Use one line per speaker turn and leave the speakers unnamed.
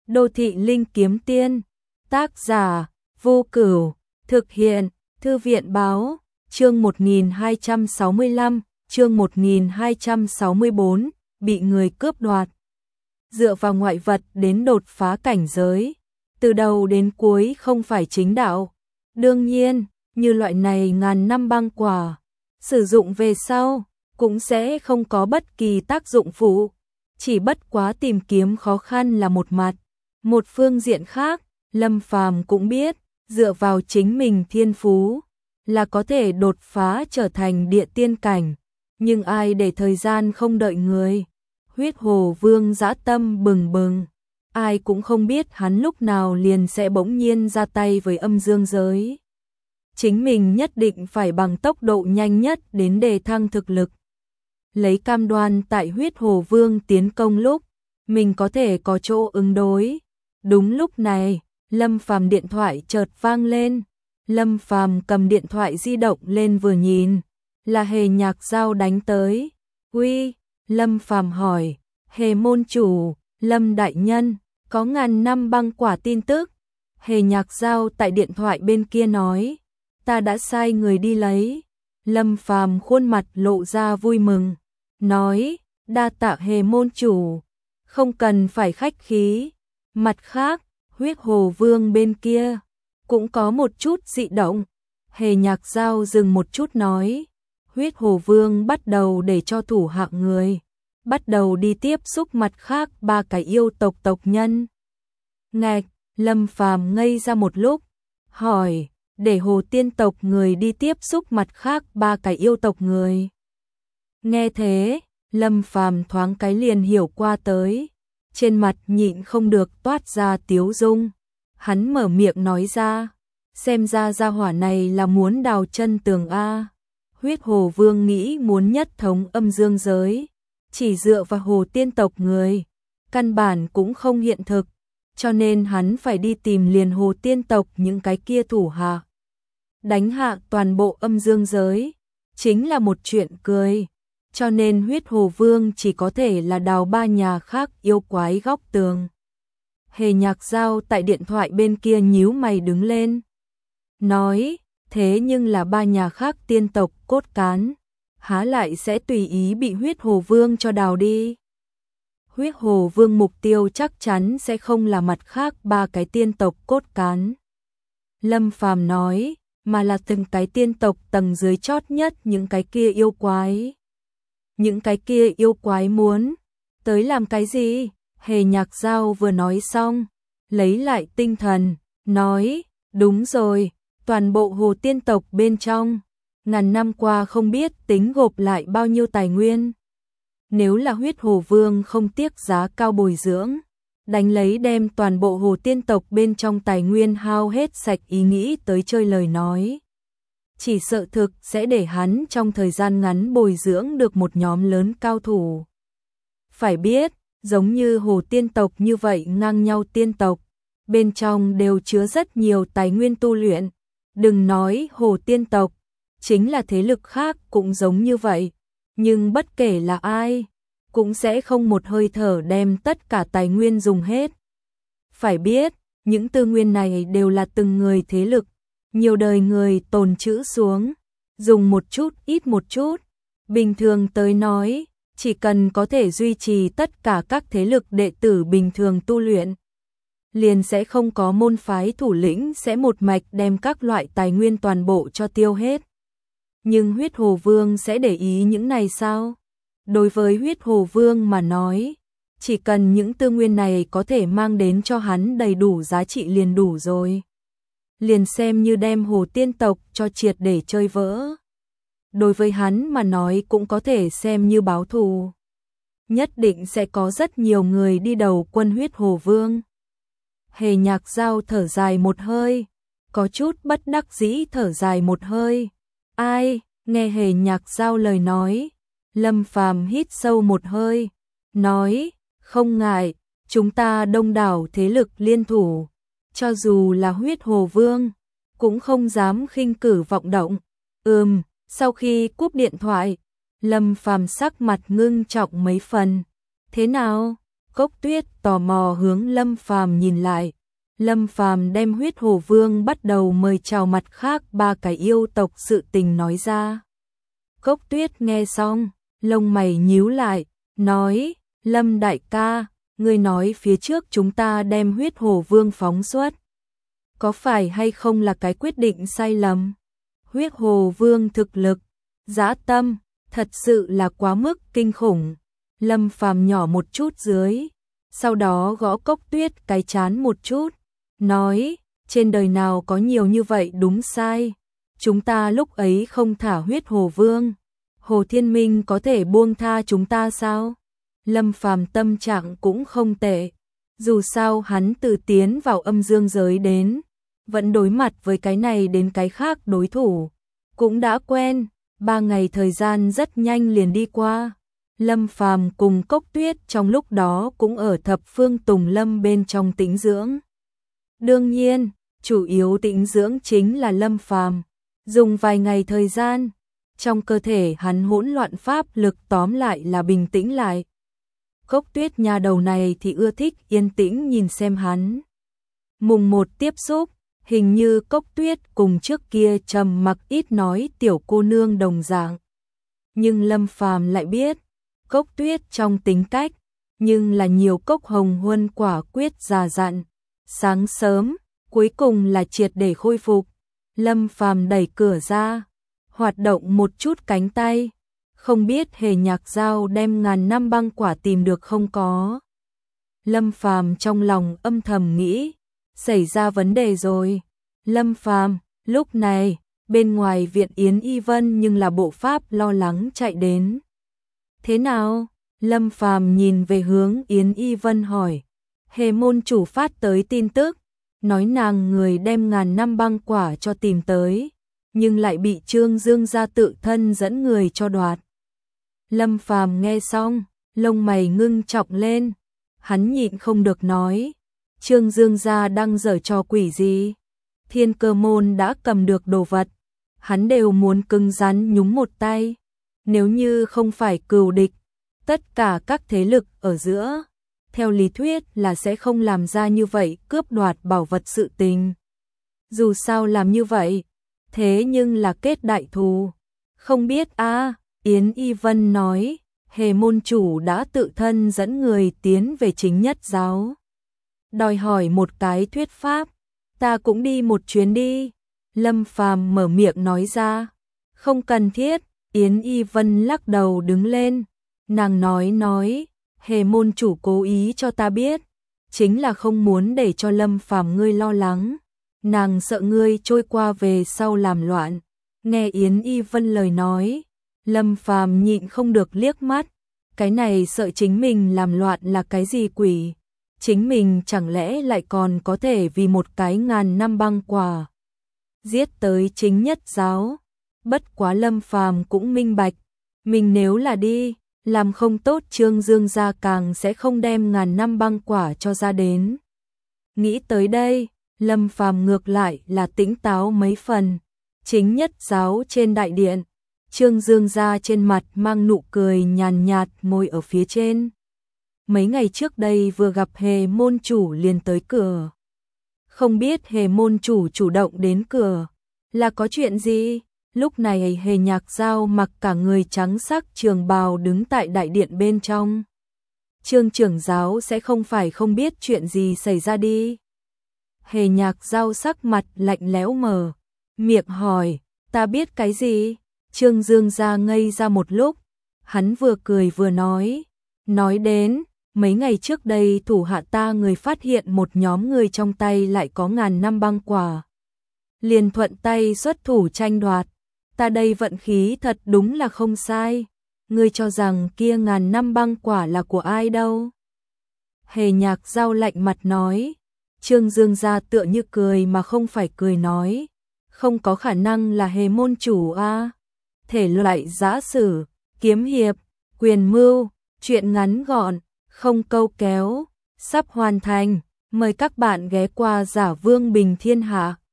Đô thị linh kiếm tiên, tác giả, Vô Cửu, thực hiện, Thư viện báo, chương 1265, chương 1264, bị người cướp đoạt. Dựa vào ngoại vật đến đột phá cảnh giới, từ đầu đến cuối không phải chính đạo. Đương nhiên, như loại này ngàn năm băng quả, sử dụng về sau, cũng sẽ không có bất kỳ tác dụng phụ. Chỉ bất quá tìm kiếm khó khăn là một mặt. Một phương diện khác, Lâm Phàm cũng biết, dựa vào chính mình thiên phú, là có thể đột phá trở thành địa tiên cảnh. Nhưng ai để thời gian không đợi người. Huyết Hồ Vương dã tâm bừng bừng. Ai cũng không biết hắn lúc nào liền sẽ bỗng nhiên ra tay với âm dương giới. Chính mình nhất định phải bằng tốc độ nhanh nhất đến đề thăng thực lực. Lấy cam đoan tại Huyết Hồ Vương tiến công lúc, mình có thể có chỗ ứng đối. Đúng lúc này, Lâm Phàm điện thoại chợt vang lên. Lâm Phàm cầm điện thoại di động lên vừa nhìn, là Hề Nhạc Giao đánh tới. "Uy?" Lâm Phàm hỏi. "Hề môn chủ, Lâm đại nhân, có ngàn năm băng quả tin tức." Hề Nhạc Giao tại điện thoại bên kia nói. "Ta đã sai người đi lấy." Lâm Phàm khuôn mặt lộ ra vui mừng, nói: "Đa tạ Hề môn chủ, không cần phải khách khí." Mặt khác, Huyết Hồ Vương bên kia cũng có một chút dị động. Hề Nhạc Giao dừng một chút nói: "Huyết Hồ Vương bắt đầu để cho thủ hạ người bắt đầu đi tiếp xúc mặt khác 3 cái yêu tộc tộc nhân." Ngạch, Lâm Phàm ngây ra một lúc, hỏi: "Để Hồ Tiên tộc người đi tiếp xúc mặt khác 3 cái yêu tộc người?" Nghe thế, Lâm Phàm thoáng cái liền hiểu qua tới, trên mặt nhịn không được toát ra tiếu dung. Hắn mở miệng nói ra: "Xem ra gia hỏa này là muốn đào chân tường a." Huyết Hồ Vương nghĩ muốn nhất thống âm dương giới, chỉ dựa vào Hồ Tiên tộc người, căn bản cũng không hiện thực, cho nên hắn phải đi tìm liền Hồ Tiên tộc những cái kia thủ hạ. Đánh hạ toàn bộ âm dương giới, chính là một chuyện cười, cho nên Huyết Hồ Vương chỉ có thể là đào 3 nhà khác yêu quái góc tường. Hề Nhạc Giao tại điện thoại bên kia nhíu mày đứng lên, nói: "Thế nhưng là 3 nhà khác tiên tộc cốt cán, há lại sẽ tùy ý bị Huyết Hồ Vương cho đào đi?" Huyết Hồ Vương mục tiêu chắc chắn sẽ không là mặt khác 3 cái tiên tộc cốt cán. Lâm Phàm nói, mà là từng cái tiên tộc tầng dưới chót nhất những cái kia yêu quái. Những cái kia yêu quái muốn tới làm cái gì? Hề Nhạc Giao vừa nói xong, lấy lại tinh thần, nói: "Đúng rồi, toàn bộ Hồ Tiên tộc bên trong, ngàn năm qua không biết tính gộp lại bao nhiêu tài nguyên. Nếu là Huyết Hồ Vương không tiếc giá cao bồi dưỡng, đánh lấy đem toàn bộ Hồ Tiên tộc bên trong tài nguyên hao hết sạch ý nghĩ tới chơi lời nói, chỉ sợ thực sẽ để hắn trong thời gian ngắn bồi dưỡng được một nhóm lớn cao thủ. Phải biết, giống như Hồ Tiên tộc như vậy ngang nhau tiên tộc, bên trong đều chứa rất nhiều tài nguyên tu luyện. Đừng nói Hồ Tiên tộc, chính là thế lực khác cũng giống như vậy, nhưng bất kể là ai, cũng sẽ không một hơi thở đem tất cả tài nguyên dùng hết. Phải biết, những tư nguyên này đều là từng người thế lực, nhiều đời người tồn trữ xuống, dùng một chút ít một chút. Bình thường tới nói, chỉ cần có thể duy trì tất cả các thế lực đệ tử bình thường tu luyện, liền sẽ không có môn phái thủ lĩnh sẽ một mạch đem các loại tài nguyên toàn bộ cho tiêu hết. Nhưng Huyết Hồ Vương sẽ để ý những này sao? Đối với Huyết Hồ Vương mà nói, chỉ cần những tư nguyên này có thể mang đến cho hắn đầy đủ giá trị liền đủ rồi. Liền xem như đem Hồ Tiên tộc cho triệt để chơi vỡ. Đối với hắn mà nói cũng có thể xem như báo thù. Nhất định sẽ có rất nhiều người đi đầu quân Huyết Hồ Vương." Hề Nhạc Giao thở dài một hơi, có chút bất đắc dĩ thở dài một hơi. "Ai?" Nghe Hề Nhạc Giao lời nói, Lâm Phàm hít sâu một hơi, nói: "Không ngại, chúng ta đông đảo thế lực liên thủ, cho dù là Huyết Hồ Vương, cũng không dám khinh cử vọng động." Sau khi cúp điện thoại, Lâm Phàm sắc mặt ngưng trọng mấy phần. "Thế nào? Cốc Tuyết tò mò hướng Lâm Phàm nhìn lại. Lâm Phàm đem Huyết Hồ Vương bắt đầu mời chào mặt khác 3 cái yêu tộc sự tình nói ra. Cốc Tuyết nghe xong, lông mày nhíu lại, nói, Lâm đại ca, ngươi nói phía trước chúng ta đem Huyết Hồ Vương phóng xuất. Có phải hay không là cái quyết định sai lầm? Huyết Hồ Vương thực lực, dã tâm, thật sự là quá mức kinh khủng. Lâm Phàm nhỏ một chút dưới, sau đó gõ Cốc Tuyết cái chán một chút, nói, trên đời nào có nhiều như vậy đúng sai. Chúng ta lúc ấy không thả Huyết Hồ Vương, Hồ Thiên Minh có thể buông tha chúng ta sao? Lâm Phàm tâm trạng cũng không tệ, dù sao hắn từ tiến vào âm dương giới đến, vẫn đối mặt với cái này đến cái khác đối thủ, cũng đã quen. 3 ngày thời gian rất nhanh liền đi qua. Lâm Phàm cùng Cốc Tuyết trong lúc đó cũng ở Thập Phương Tùng Lâm bên trong tĩnh dưỡng. Đương nhiên, chủ yếu tĩnh dưỡng chính là Lâm Phàm, dùng vài ngày thời gian, trong cơ thể hắn hỗn loạn pháp lực tóm lại là bình tĩnh lại. Cốc Tuyết nhà đầu này thì ưa thích yên tĩnh nhìn xem hắn. Mùng 1 tiếp xúc, hình như Cốc Tuyết cùng trước kia trầm mặc ít nói tiểu cô nương đồng dạng. Nhưng Lâm Phàm lại biết, Cốc Tuyết trong tính cách, nhưng là nhiều cốc hồng huân quả quyết già dặn. Sáng sớm, cuối cùng là triệt để khôi phục. Lâm Phàm đẩy cửa ra, hoạt động một chút cánh tay, không biết Hề Nhạc Dao đem ngàn năm băng quả tìm được không có. Lâm Phàm trong lòng âm thầm nghĩ, xảy ra vấn đề rồi. Lâm Phàm, lúc này, bên ngoài viện Yến Y Vân nhưng là bộ pháp lo lắng chạy đến. Thế nào? Lâm Phàm nhìn về hướng Yến Y Vân hỏi. Hề môn chủ phát tới tin tức, nói nàng người đem ngàn năm băng quả cho tìm tới, nhưng lại bị Trương Dương gia tự thân dẫn người cho đoạt. Lâm Phàm nghe xong, lông mày ngưng trọng lên, hắn nhịn không được nói, Trương Dương gia đang giở trò quỷ gì? Thiên Cơ môn đã cầm được đồ vật, hắn đều muốn cứng rắn nhúng một tay. Nếu như không phải cừu địch, tất cả các thế lực ở giữa, theo lý thuyết là sẽ không làm ra như vậy cướp đoạt bảo vật sự tình. Dù sao làm như vậy, thế nhưng là kết đại thù. Không biết a, Yến Y Vân nói, Hề môn chủ đã tự thân dẫn người tiến về chính nhất giáo. Đòi hỏi một cái thuyết pháp, ta cũng đi một chuyến đi. Lâm Phàm mở miệng nói ra, không cần thiết. Yến Y Vân lắc đầu đứng lên, nàng nói, Hề môn chủ cố ý cho ta biết, chính là không muốn để cho Lâm Phàm ngươi lo lắng, nàng sợ ngươi trôi qua về sau làm loạn. Nghe Yến Y Vân lời nói, Lâm Phàm nhịn không được liếc mắt, cái này sợ chính mình làm loạn là cái gì quỷ, chính mình chẳng lẽ lại còn có thể vì một cái ngàn năm băng quả giết tới chính nhất giáo. Bất quá Lâm Phàm cũng minh bạch, mình nếu là đi, làm không tốt Trương Dương gia càng sẽ không đem ngàn năm băng quả cho ra đến. Nghĩ tới đây, Lâm Phàm ngược lại là tỉnh táo mấy phần. Chính nhất giáo trên đại điện, Trương Dương gia trên mặt mang nụ cười nhàn nhạt ngồi ở phía trên. Mấy ngày trước đây vừa gặp Hề môn chủ liền tới cửa. Không biết Hề môn chủ chủ động đến cửa là có chuyện gì? Lúc này Hề Nhạc Dao mặc cả người trắng sắc trường bào đứng tại đại điện bên trong. Trương trưởng giáo sẽ không phải không biết chuyện gì xảy ra đi. Hề Nhạc Dao sắc mặt lạnh lẽo mở miệng hỏi, ta biết cái gì? Trương Dương gia ngây ra một lúc, hắn vừa cười vừa nói đến, mấy ngày trước đây thủ hạ ta người phát hiện một nhóm người trong tay lại có ngàn năm băng quả. Liền thuận tay xuất thủ tranh đoạt. Ta đây vận khí thật đúng là không sai. Ngươi cho rằng kia ngàn năm băng quả là của ai đâu? Hề Nhạc Dao lạnh mặt nói. Trương Dương gia tựa như cười mà không phải cười nói. Không có khả năng là Hề môn chủ a. Thể loại giã sử, kiếm hiệp, quyền mưu, truyện ngắn gọn, không câu kéo, sắp hoàn thành. Mời các bạn ghé qua Giả Vương Bình Thiên Hạ.